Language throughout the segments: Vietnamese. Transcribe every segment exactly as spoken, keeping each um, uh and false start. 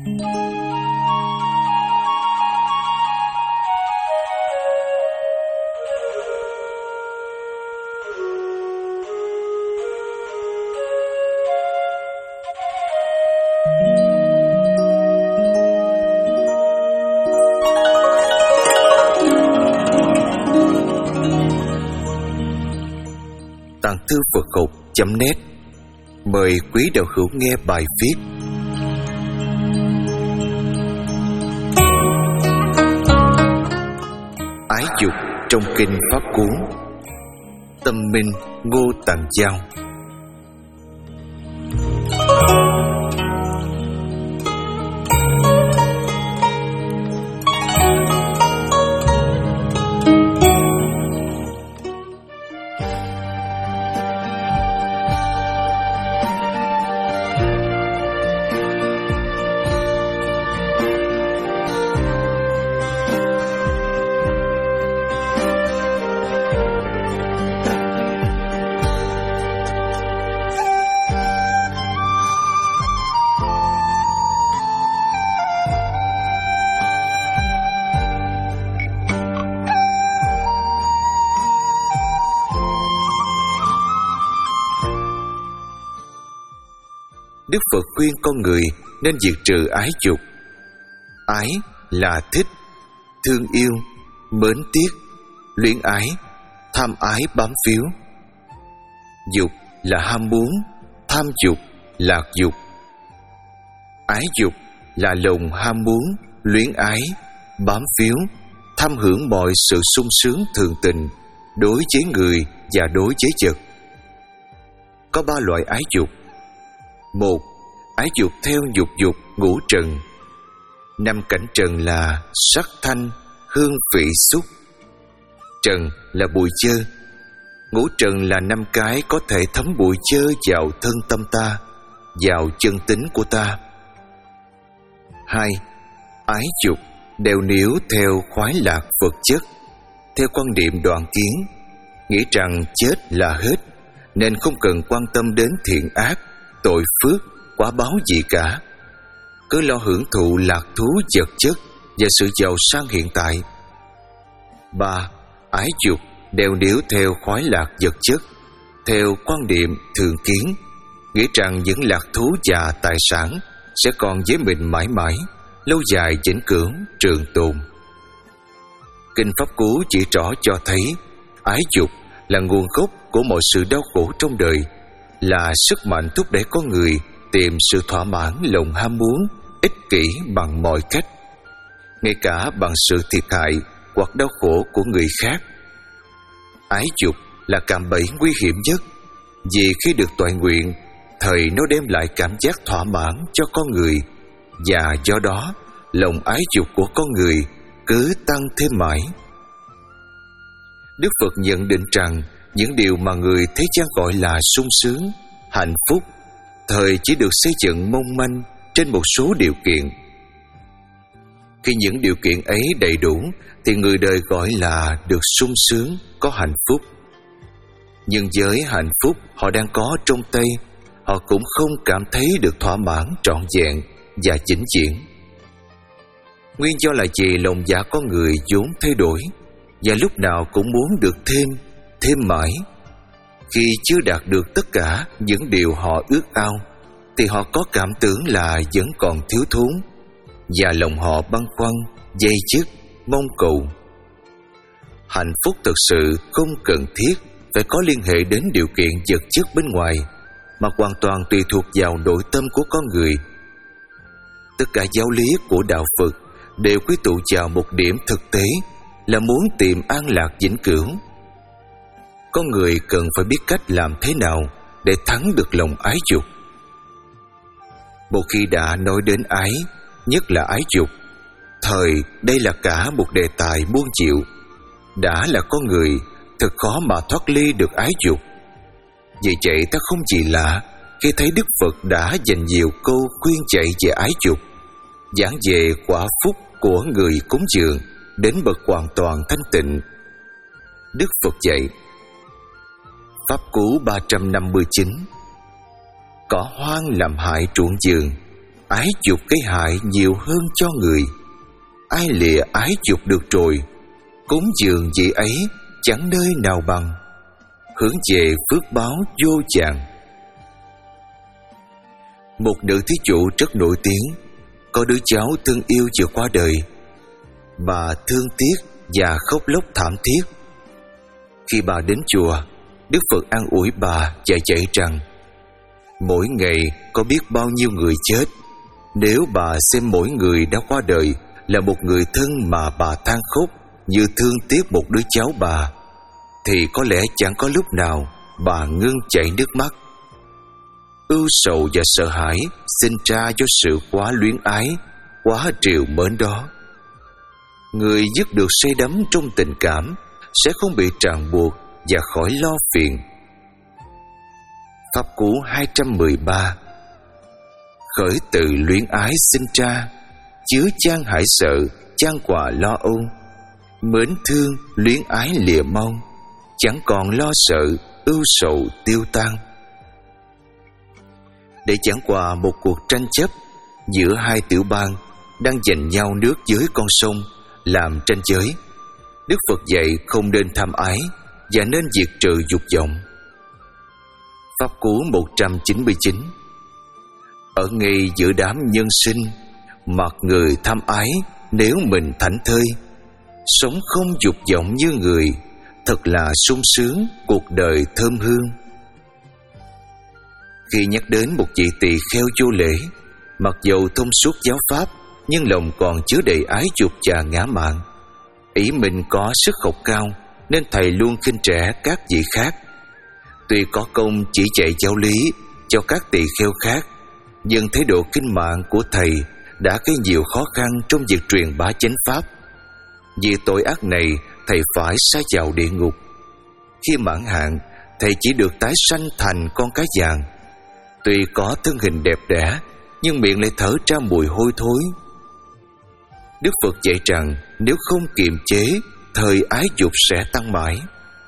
Tàng thư Phật học chấm net mời quý đạo hữu nghe bài viết Ái dục trong kinh Pháp Cú, Tâm Minh Ngô Tạng Giao. Đức Phật khuyên con người nên diệt trừ ái dục. Ái là thích, thương yêu, mến tiếc, luyến ái, tham ái bám phiếu. Dục là ham muốn, tham dục, lạc dục. Ái dục là lòng ham muốn, luyến ái, bám phiếu, tham hưởng mọi sự sung sướng thường tình đối với người và đối với vật. Có ba loại ái dục. Một, ái dục theo dục dục ngũ trần. Năm cảnh trần là sắc thanh, hương vị xúc. Trần là bụi chơ. Ngũ trần là năm cái có thể thấm bụi chơ vào thân tâm ta, vào chân tính của ta. Hai, ái dục đều níu theo khoái lạc vật chất, theo quan niệm đoạn kiến, nghĩ rằng chết là hết, nên không cần quan tâm đến thiện ác, tội phước, quả báo gì cả, cứ lo hưởng thụ lạc thú vật chất và sự giàu sang hiện tại. Ba, ái dục đều níu theo khoái lạc vật chất, theo quan niệm thường kiến, nghĩ rằng những lạc thú và tài sản sẽ còn với mình mãi mãi, lâu dài vĩnh cửu trường tồn. Kinh Pháp Cú chỉ rõ cho thấy ái dục là nguồn gốc của mọi sự đau khổ trong đời, là sức mạnh thúc đẩy con người tìm sự thỏa mãn lòng ham muốn, ích kỷ bằng mọi cách, ngay cả bằng sự thiệt hại hoặc đau khổ của người khác. Ái dục là cạm bẫy nguy hiểm nhất, vì khi được toại nguyện, thời nó đem lại cảm giác thỏa mãn cho con người, và do đó lòng ái dục của con người cứ tăng thêm mãi. Đức Phật nhận định rằng những điều mà người thế gian gọi là sung sướng, hạnh phúc, thời chỉ được xây dựng mong manh trên một số điều kiện. Khi những điều kiện ấy đầy đủ thì người đời gọi là được sung sướng, có hạnh phúc. Nhưng với hạnh phúc họ đang có trong tay, họ cũng không cảm thấy được thỏa mãn trọn vẹn và vĩnh viễn. Nguyên do là vì lòng dạ con người vốn thay đổi, và lúc nào cũng muốn được thêm, thêm mãi. Khi chưa đạt được tất cả những điều họ ước ao, thì họ có cảm tưởng là vẫn còn thiếu thốn, và lòng họ băn khoăn, dây dứt, mong cầu. Hạnh phúc thực sự không cần thiết phải có liên hệ đến điều kiện vật chất bên ngoài, mà hoàn toàn tùy thuộc vào nội tâm của con người. Tất cả giáo lý của đạo Phật đều quy tụ vào một điểm thực tế, là muốn tìm an lạc vĩnh cửu. Con người cần phải biết cách làm thế nào để thắng được lòng ái dục. Một khi đã nói đến ái, nhất là ái dục, thời đây là cả một đề tài buông chịu. Đã là con người, thật khó mà thoát ly được ái dục. Vì vậy ta không gì lạ khi thấy Đức Phật đã dành nhiều câu khuyên dạy về ái dục, giảng về quả phúc của người cúng dường đến bậc hoàn toàn thanh tịnh. Đức Phật dạy: Pháp Cú ba trăm năm mươi chín. Cỏ hoang làm hại ruộng vườn, ái dục cái hại nhiều hơn cho người. Ai lìa ái dục được rồi, cúng dường vị ấy chẳng nơi nào bằng, hướng về phước báo vô vàn. Một nữ thí chủ rất nổi tiếng, có đứa cháu thương yêu vừa qua đời. Bà thương tiếc và khóc lóc thảm thiết. Khi bà đến chùa, Đức Phật an ủi bà và dạy rằng mỗi ngày có biết bao nhiêu người chết. Nếu bà xem mỗi người đã qua đời là một người thân mà bà than khóc như thương tiếc một đứa cháu bà, thì có lẽ chẳng có lúc nào bà ngưng chảy nước mắt. Ưu sầu và sợ hãi sinh ra do sự quá luyến ái, quá trìu mến đó. Người dứt được say đắm trong tình cảm sẽ không bị ràng buộc và khỏi lo phiền. Pháp cú hai trăm mười ba. Khởi từ luyến ái sinh ra, chứa chan hãi sợ, chan quà lo âu. Mến thương luyến ái lìa mong, chẳng còn lo sợ, ưu sầu tiêu tan. Để chẳng qua một cuộc tranh chấp giữa hai tiểu bang đang giành nhau nước dưới con sông làm tranh giới, Đức Phật dạy không nên tham ái và nên diệt trừ dục vọng. Pháp cú một trăm chín mươi chín. Ở ngay giữa đám nhân sinh, mặc người tham ái nếu mình thảnh thơi, sống không dục vọng như người, thật là sung sướng, cuộc đời thơm hương. Khi nhắc đến một vị tỳ kheo vô lễ, mặc dầu thông suốt giáo pháp, nhưng lòng còn chứa đầy ái dục và ngã mạn. Ý mình có sức học cao nên thầy luôn khinh rẻ các vị khác. Tuy có công chỉ dạy giáo lý cho các tỳ kheo khác, nhưng thái độ kinh mạng của thầy đã gây nhiều khó khăn trong việc truyền bá chánh pháp. Vì tội ác này, thầy phải sa vào địa ngục. Khi mãn hạn, thầy chỉ được tái sanh thành con cá vàng. Tuy có thân hình đẹp đẽ, nhưng miệng lại thở ra mùi hôi thối. Đức Phật dạy rằng nếu không kiềm chế, thời ái dục sẽ tăng mãi.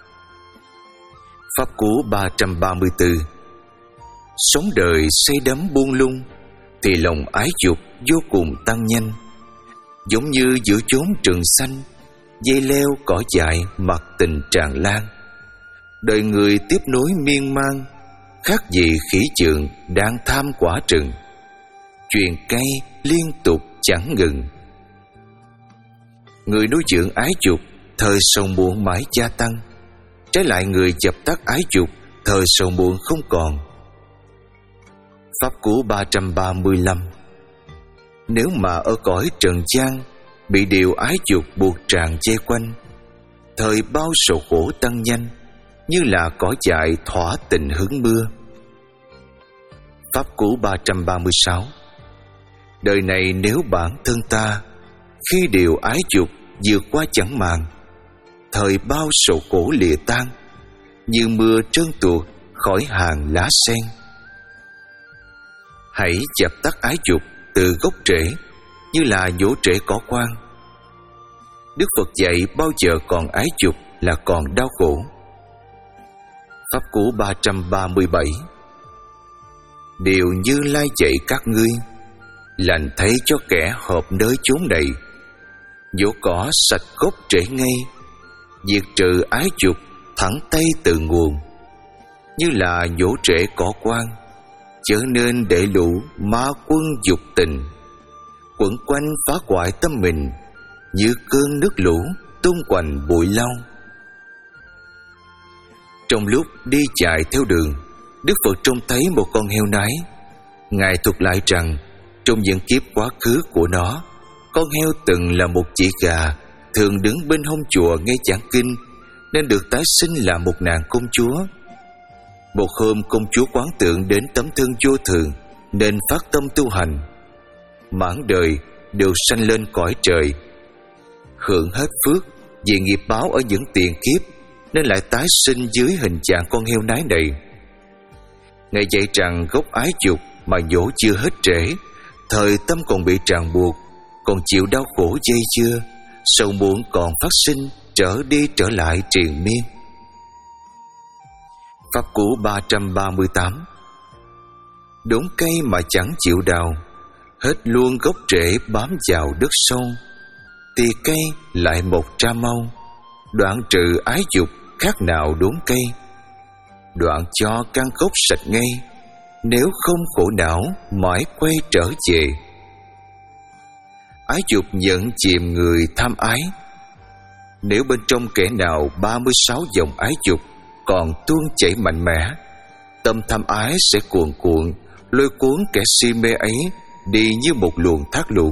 Pháp cú ba trăm ba mươi tư. Sống đời say đắm buông lung, thì lòng ái dục vô cùng tăng nhanh. Giống như giữa chốn rừng xanh, dây leo cỏ dại mặc tình tràn lan. Đời người tiếp nối miên man, khác gì khỉ chượng đang tham quả rừng. Truyền cây liên tục chẳng ngừng. Người nuôi dưỡng ái dục, thời sầu muộn mãi gia tăng. Trái lại người dập tắt ái dục, thời sầu muộn không còn. Pháp cú ba trăm ba mươi lăm. Nếu mà ở cõi trần gian, bị điều ái dục buộc tràn dây quanh, thời bao sầu khổ tăng nhanh, như là cỏ dại thỏa tình hứng mưa. Pháp cú ba trăm ba mươi sáu. Đời này nếu bản thân ta, khi điều ái dục vượt qua chẳng màng, thời bao sầu khổ lìa tan, như mưa trơn tuột khỏi hàng lá sen. Hãy dập tắt ái dục từ gốc rễ, như là nhổ rễ cỏ quan. Đức Phật dạy bao giờ còn ái dục là còn đau khổ. Pháp cú ba trăm ba mươi bảy. Điều Như Lai dạy các ngươi, lành thấy cho kẻ hợp nơi chốn này. Nhổ cỏ sạch gốc rễ ngay, diệt trừ ái dục thẳng tay từ nguồn. Như là nhổ rễ cỏ quan, chớ nên để lũ ma quân dục tình quẩn quanh phá hoại tâm mình, như cơn nước lũ tung quanh bụi lau. Trong lúc đi chạy theo đường, Đức Phật trông thấy một con heo nái. Ngài thuật lại rằng trong những kiếp quá khứ của nó, con heo từng là một chị gà, thường đứng bên hông chùa nghe giảng kinh, nên được tái sinh là một nàng công chúa. Một hôm công chúa quán tưởng đến tấm thân vô thường, nên phát tâm tu hành. Mãn đời đều sanh lên cõi trời, hưởng hết phước vì nghiệp báo ở những tiền kiếp, nên lại tái sinh dưới hình dạng con heo nái này. Ngài dạy rằng gốc ái dục mà nhổ chưa hết rễ, thời tâm còn bị ràng buộc, còn chịu đau khổ dây dưa, sầu muộn còn phát sinh, trở đi trở lại triền miên. Pháp cú ba trăm ba mươi tám. Đốn cây mà chẳng chịu đào, hết luôn gốc rễ bám vào đất sâu. Tì cây lại một ra mau, đoạn trừ ái dục khác nào đốn cây. Đoạn cho căn gốc sạch ngay, nếu không khổ não mãi quay trở về. Ái dục nhận chìm người tham ái. Nếu bên trong kẻ nào ba mươi sáu dòng ái dục còn tuôn chảy mạnh mẽ, tâm tham ái sẽ cuồn cuộn lôi cuốn kẻ si mê ấy đi như một luồng thác lũ.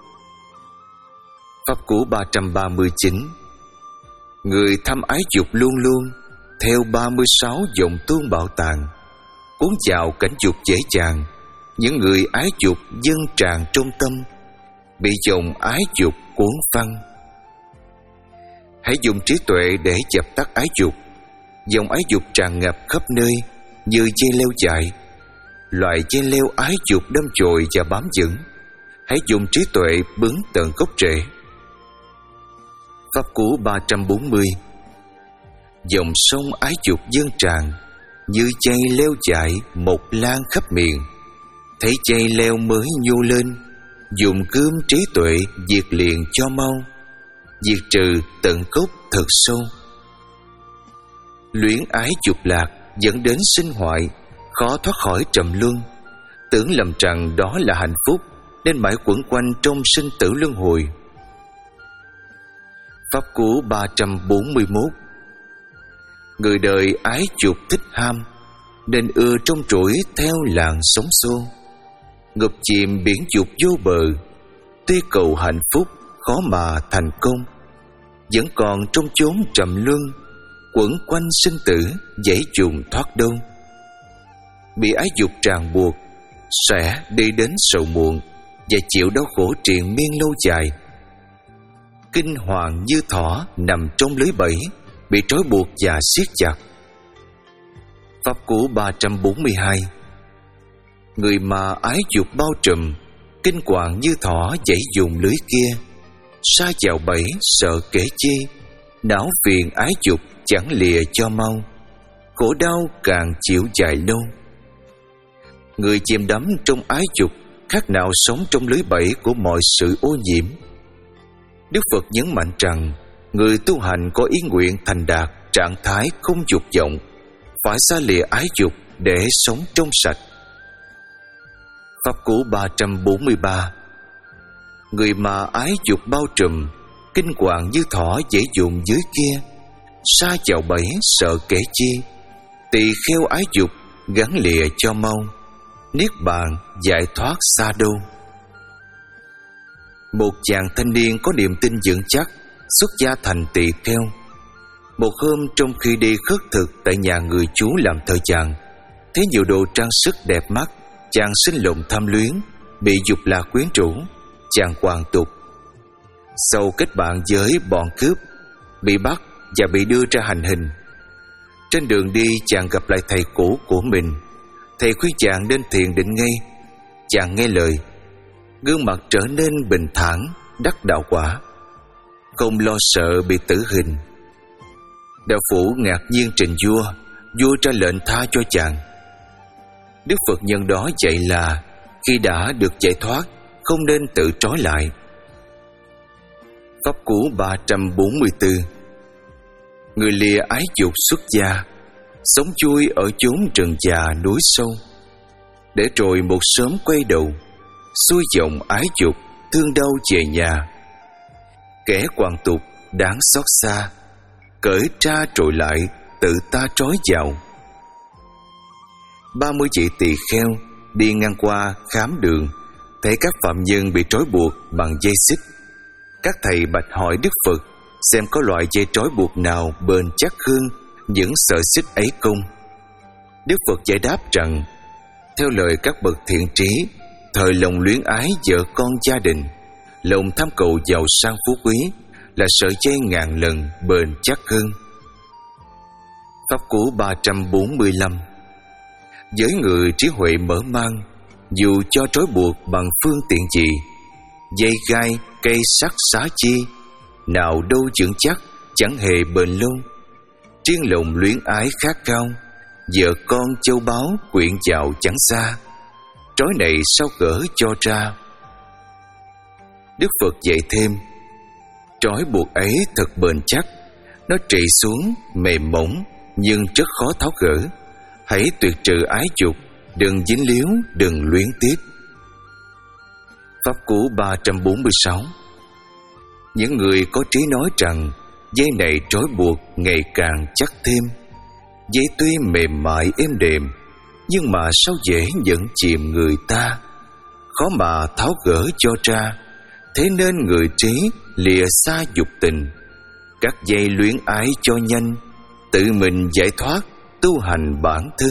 Pháp cú ba trăm ba mươi chín. Người tham ái dục luôn luôn theo ba mươi sáu dòng tuôn bạo tàn, cuốn vào cảnh dục dễ dàng. Những người ái dục dâng tràn trong tâm, bị dòng ái dục cuốn phăng. Hãy dùng trí tuệ để dập tắt ái dục. Dòng ái dục tràn ngập khắp nơi như dây leo dài. Loại dây leo ái dục đâm chồi và bám vững. Hãy dùng trí tuệ bứng tận gốc rễ. Pháp cú ba trăm bốn mươi. Dòng sông ái dục dâng tràn, như dây leo dài một lan khắp miền. Thấy dây leo mới nhô lên, dùng gươm trí tuệ diệt liền cho mau, diệt trừ tận gốc thật sâu. Luyến ái dục lạc dẫn đến sinh hoại, khó thoát khỏi trầm luân. Tưởng lầm rằng đó là hạnh phúc, nên mãi quẩn quanh trong sinh tử luân hồi. Pháp cú ba trăm bốn mươi mốt. Người đời ái dục thích ham, nên ưa trong trỗi theo làn sóng xô. Ngập chìm biển dục vô bờ, tuy cầu hạnh phúc khó mà thành công. Vẫn còn trong chốn trầm luân, quẩn quanh sinh tử dễ dùng thoát đâu. Bị ái dục ràng buộc, sẽ đi đến sầu muộn và chịu đau khổ triền miên lâu dài. Kinh hoàng như thỏ nằm trong lưới bẫy, bị trói buộc và siết chặt. Pháp cú ba trăm bốn mươi hai. Người mà ái dục bao trùm, kinh hoàng như thỏ dãy dùng lưới kia. Sa vào bẫy sợ kể chi, não phiền ái dục chẳng lìa cho mau. Khổ đau càng chịu dài lâu. Người chìm đắm trong ái dục khác nào sống trong lưới bẫy của mọi sự ô nhiễm. Đức Phật nhấn mạnh rằng người tu hành có ý nguyện thành đạt trạng thái không dục vọng, phải xa lìa ái dục để sống trong sạch. Pháp cú ba trăm bốn mươi ba. Người mà ái dục bao trùm, kinh hoàng như thỏ dễ dùng dưới kia. Sa vào bẫy sợ kể chi, tỳ kheo ái dục gắn lìa cho mau. Niết bàn giải thoát xa đâu. Một chàng thanh niên có niềm tin vững chắc, xuất gia thành tỳ kheo. Một hôm trong khi đi khất thực tại nhà người chú làm thợ chàng, thấy nhiều đồ trang sức đẹp mắt, chàng sinh lòng tham luyến, bị dục lạc quyến rũ. Chàng hoàn tục. Sau kết bạn với bọn cướp, bị bắt và bị đưa ra hành hình. Trên đường đi chàng gặp lại thầy cũ của mình. Thầy khuyên chàng nên thiền định ngay. Chàng nghe lời, gương mặt trở nên bình thản, đắc đạo quả, không lo sợ bị tử hình. Đạo phủ ngạc nhiên trình vua. Vua ra lệnh tha cho chàng. Đức Phật nhân đó dạy là khi đã được giải thoát, không nên tự trói lại. Pháp cú ba trăm bốn mươi tư. Người lìa ái dục xuất gia, sống chui ở chốn rừng già núi sâu, để rồi một sớm quay đầu, xuôi dòng ái dục thương đau về nhà. Kẻ hoàn tục đáng xót xa, cởi ra trội lại tự ta trói vào. Ba mươi vị tỳ kheo đi ngang qua khám đường, thấy các phạm nhân bị trói buộc bằng dây xích. Các thầy bạch hỏi Đức Phật xem có loại dây trói buộc nào bền chắc hơn những sợi xích ấy không. Đức Phật giải đáp rằng, theo lời các bậc thiện trí, thời lòng luyến ái vợ con gia đình, lòng tham cầu giàu sang phú quý là sợi dây ngàn lần bền chắc hơn. Pháp cú ba trăm bốn mươi lăm. Với người trí huệ mở mang, dù cho trói buộc bằng phương tiện gì, dây gai, cây sắt xá chi, nào đâu vững chắc, chẳng hề bền lâu. Riêng lòng luyến ái khát cao, vợ con châu báu quyện vào chẳng xa. Trói này sao gỡ cho ra, Đức Phật dạy thêm: trói buộc ấy thật bền chắc, nó trì xuống mềm mỏng nhưng rất khó tháo gỡ. Hãy tuyệt trừ ái dục, đừng dính líu, đừng luyến tiếc. Pháp Cú ba trăm bốn mươi sáu. Những người có trí nói rằng dây này trói buộc ngày càng chắc thêm. Dây tuy mềm mại êm đềm, nhưng mà sao dễ nhận chìm người ta, khó mà tháo gỡ cho ra. Thế nên người trí lìa xa dục tình, cắt dây luyến ái cho nhanh, tự mình giải thoát, tu hành bản thân.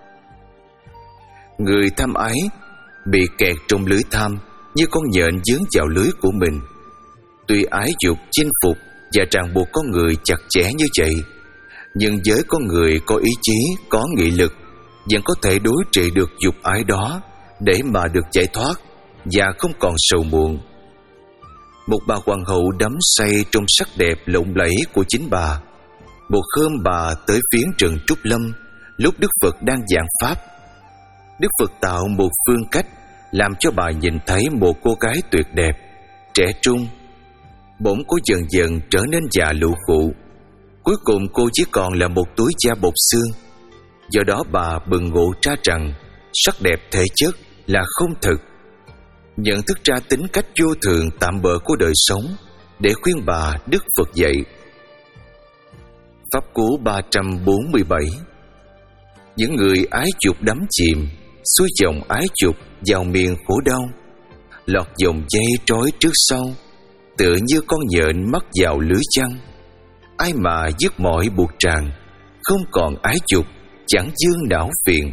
Người tham ái bị kẹt trong lưới tham như con nhện dướng vào lưới của mình. Tuy ái dục chinh phục và ràng buộc con người chặt chẽ như vậy, nhưng với con người có ý chí, có nghị lực, vẫn có thể đối trị được dục ái đó để mà được giải thoát và không còn sầu muộn. Một bà hoàng hậu đắm say trong sắc đẹp lộng lẫy của chính bà. Một hôm bà tới viếng rừng Trúc Lâm lúc Đức Phật đang giảng pháp. Đức Phật tạo một phương cách làm cho bà nhìn thấy một cô gái tuyệt đẹp, trẻ trung. Bỗng cô dần dần trở nên già lụ khụ. Cuối cùng cô chỉ còn là một túi da bột xương. Do đó bà bừng ngộ ra rằng sắc đẹp thể chất là không thực. Nhận thức ra tính cách vô thường tạm bợ của đời sống, để khuyên bà, Đức Phật dạy. Pháp Cú ba trăm bốn mươi bảy. Những người ái dục đắm chìm, xuôi dòng ái dục vào miền khổ đau, lọt dòng dây trói trước sau, tựa như con nhện mắc vào lưới chăn. Ai mà dứt mọi buộc tràn, không còn ái dục, chẳng dương não phiền.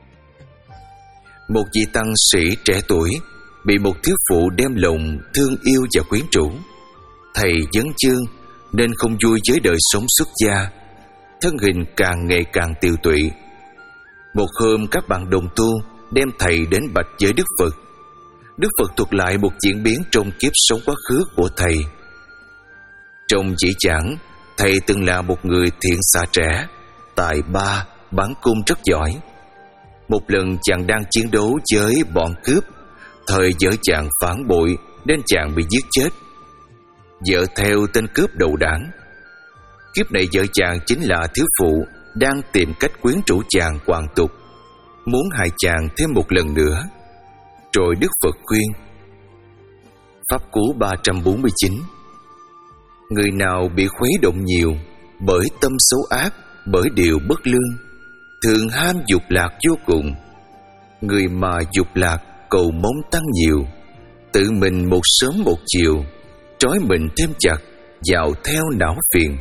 Một vị tăng sĩ trẻ tuổi bị một thiếu phụ đem lòng thương yêu và quyến rũ. Thầy vấn chương nên không vui với đời sống xuất gia, thân hình càng ngày càng tiều tụy. Một hôm các bạn đồng tu đem thầy đến bạch với Đức Phật. Đức Phật thuật lại một diễn biến trong kiếp sống quá khứ của thầy. Trong chỉ giảng, thầy từng là một người thiện xạ trẻ, tài ba, bắn cung rất giỏi. Một lần chàng đang chiến đấu với bọn cướp, thời vợ chàng phản bội nên chàng bị giết chết. Vợ theo tên cướp đầu đảng. Kiếp này vợ chàng chính là thiếu phụ đang tìm cách quyến rũ chàng hoàn tục, muốn hại chàng thêm một lần nữa. Rồi Đức Phật khuyên. Pháp Cú ba trăm bốn mươi chín. Người nào bị khuấy động nhiều bởi tâm xấu ác, bởi điều bất lương, thường ham dục lạc vô cùng. Người mà dục lạc cầu mong tăng nhiều, tự mình một sớm một chiều, trói mình thêm chặt vào theo não phiền.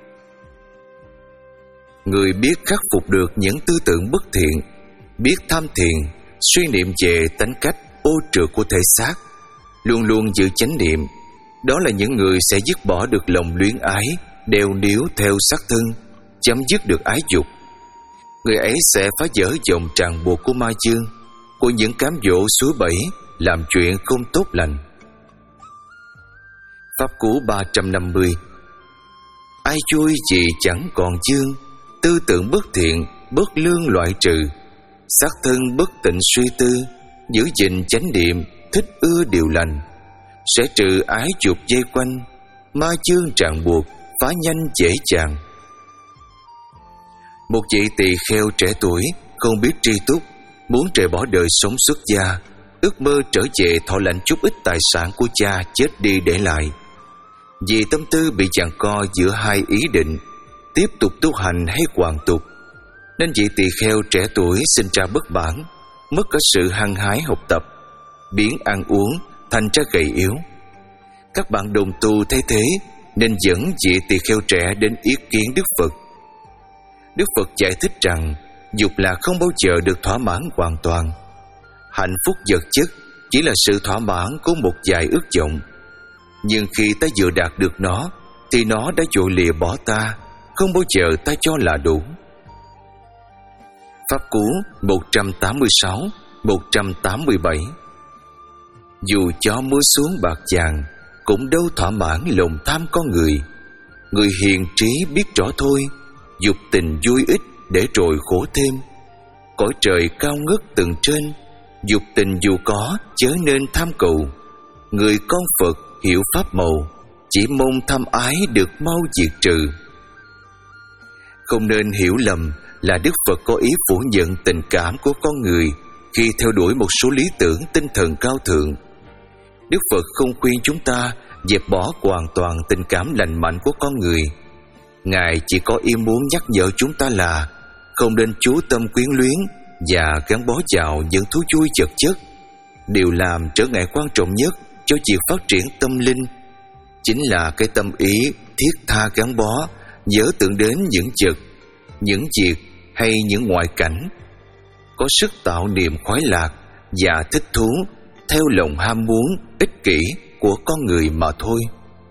Người biết khắc phục được những tư tưởng bất thiện, biết tham thiền, suy niệm về tánh cách ô trượt của thể xác, luôn luôn giữ chánh niệm, đó là những người sẽ dứt bỏ được lòng luyến ái, đeo níu theo sắc thân, chấm dứt được ái dục. Người ấy sẽ phá vỡ vòng ràng buộc của ma dương, của những cám dỗ suối bẫy, làm chuyện không tốt lành. Pháp Cú ba trăm năm mươi. Ai vui gì chẳng còn dương, tư tưởng bất thiện, bất lương loại trừ, xác thân bất tịnh suy tư, giữ gìn chánh niệm, thích ưa điều lành, sẽ trừ ái dục dây quanh, ma chương ràng buộc, phá nhanh dễ dàng. Một vị tỳ kheo trẻ tuổi không biết tri túc, muốn rời bỏ đời sống xuất gia, ước mơ trở về thọ lãnh chút ít tài sản của cha chết đi để lại. Vì tâm tư bị giằng co giữa hai ý định, tiếp tục tu hành hay hoàn tục, nên vị tỳ kheo trẻ tuổi sinh ra bất bản, mất cả sự hăng hái học tập, biến ăn uống thành ra gầy yếu. Các bạn đồng tu thấy thế nên dẫn vị tỳ kheo trẻ đến ý kiến Đức Phật. Đức Phật giải thích rằng dục lạc không bao giờ được thỏa mãn hoàn toàn. Hạnh phúc vật chất chỉ là sự thỏa mãn của một vài ước vọng, nhưng khi ta vừa đạt được nó thì nó đã vội lìa bỏ ta, không bao giờ ta cho là đủ. Pháp Cú một trăm tám mươi sáu, một trăm tám mươi bảy. Dù cho mưa xuống bạc vàng, cũng đâu thỏa mãn lòng tham con người. Người hiền trí biết rõ thôi, dục tình vui ít để rồi khổ thêm. Cõi trời cao ngất tầng trên, dục tình dù có chớ nên tham cầu. người con Phật hiểu pháp màu, chỉ mong tham ái được mau diệt trừ. Không nên hiểu lầm là Đức Phật có ý phủ nhận tình cảm của con người khi theo đuổi một số lý tưởng tinh thần cao thượng. Đức Phật không khuyên chúng ta dẹp bỏ hoàn toàn tình cảm lành mạnh của con người. Ngài chỉ có ý muốn nhắc nhở chúng ta là không nên chú tâm quyến luyến và gắn bó vào những thú vui vật chất. Điều làm trở ngại quan trọng nhất cho việc phát triển tâm linh chính là cái tâm ý thiết tha gắn bó, nhớ tưởng đến những vật, những việc hay những ngoại cảnh, có sức tạo niềm khoái lạc và thích thú theo lòng ham muốn ích kỷ của con người mà thôi.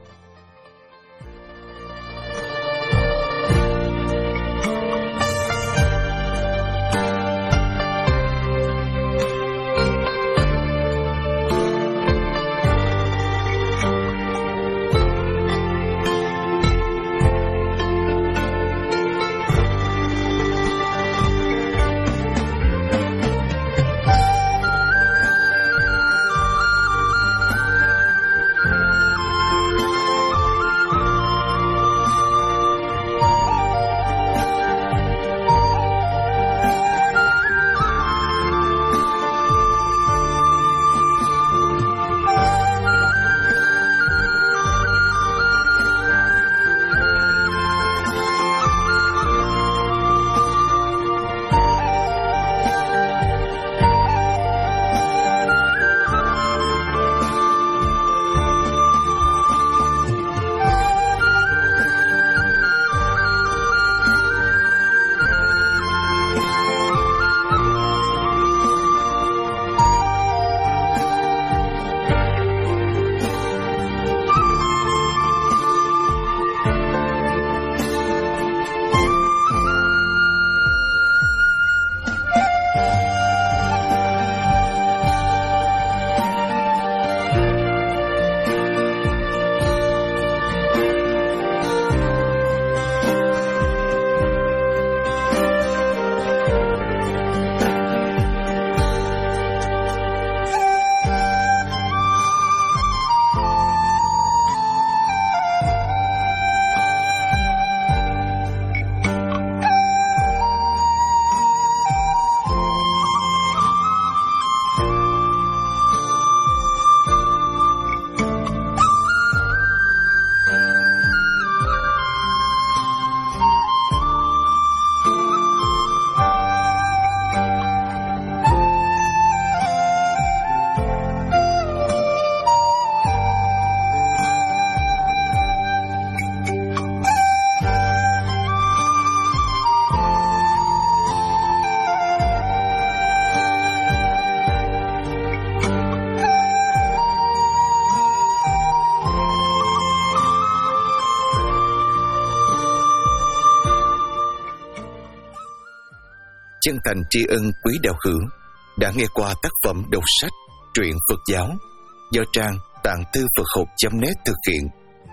Chân thành tri ân quý đạo hữu đã nghe qua tác phẩm đọc sách truyện Phật giáo do trang tạng thư Phật học chấm net thực hiện.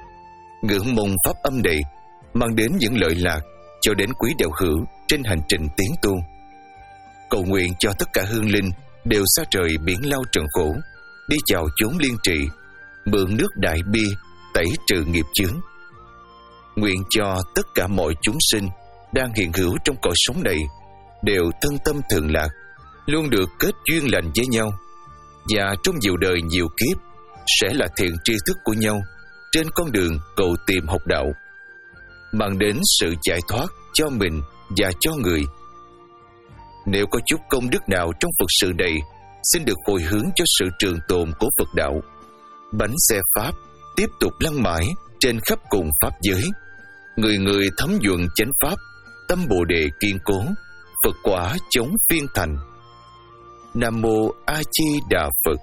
Ngưỡng mong pháp âm này mang đến những lợi lạc cho đến quý đạo hữu trên hành trình tiến tu. Cầu nguyện cho tất cả hương linh đều xa trời biển lao trần khổ, đi vào chốn liên trì, mượn nước đại bi tẩy trừ nghiệp chướng. Nguyện cho tất cả mọi chúng sinh đang hiện hữu trong cõi sống này đều thân tâm thường lạc, luôn được kết duyên lành với nhau, và trong nhiều đời nhiều kiếp sẽ là thiện tri thức của nhau trên con đường cầu tìm học đạo, mang đến sự giải thoát cho mình và cho người. Nếu có chút công đức nào trong Phật sự này, xin được hồi hướng cho sự trường tồn của Phật đạo. Bánh xe Pháp tiếp tục lăn mãi trên khắp cùng Pháp giới, người người thấm nhuận chánh Pháp, tâm Bồ Đề kiên cố, Phật quả chống phiên thành. Nam Mô A Di Đà Phật.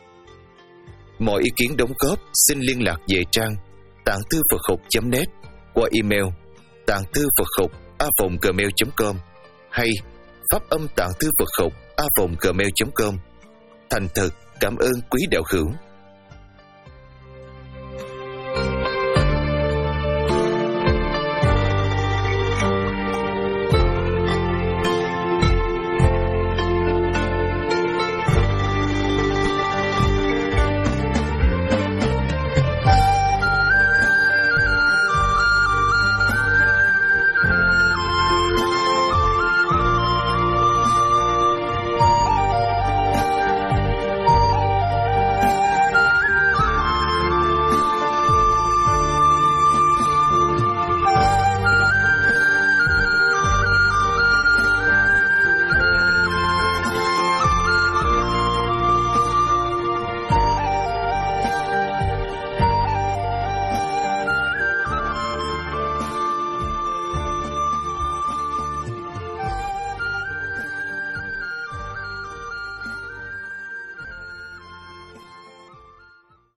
Mọi ý kiến đóng góp xin liên lạc về trang tạng thư Phật học chấm net qua email tạng thư Phật học a vòng gmail chấm com hay pháp âm tạng thư Phật học a vòng gmail chấm com. Thành thật cảm ơn quý đạo hữu.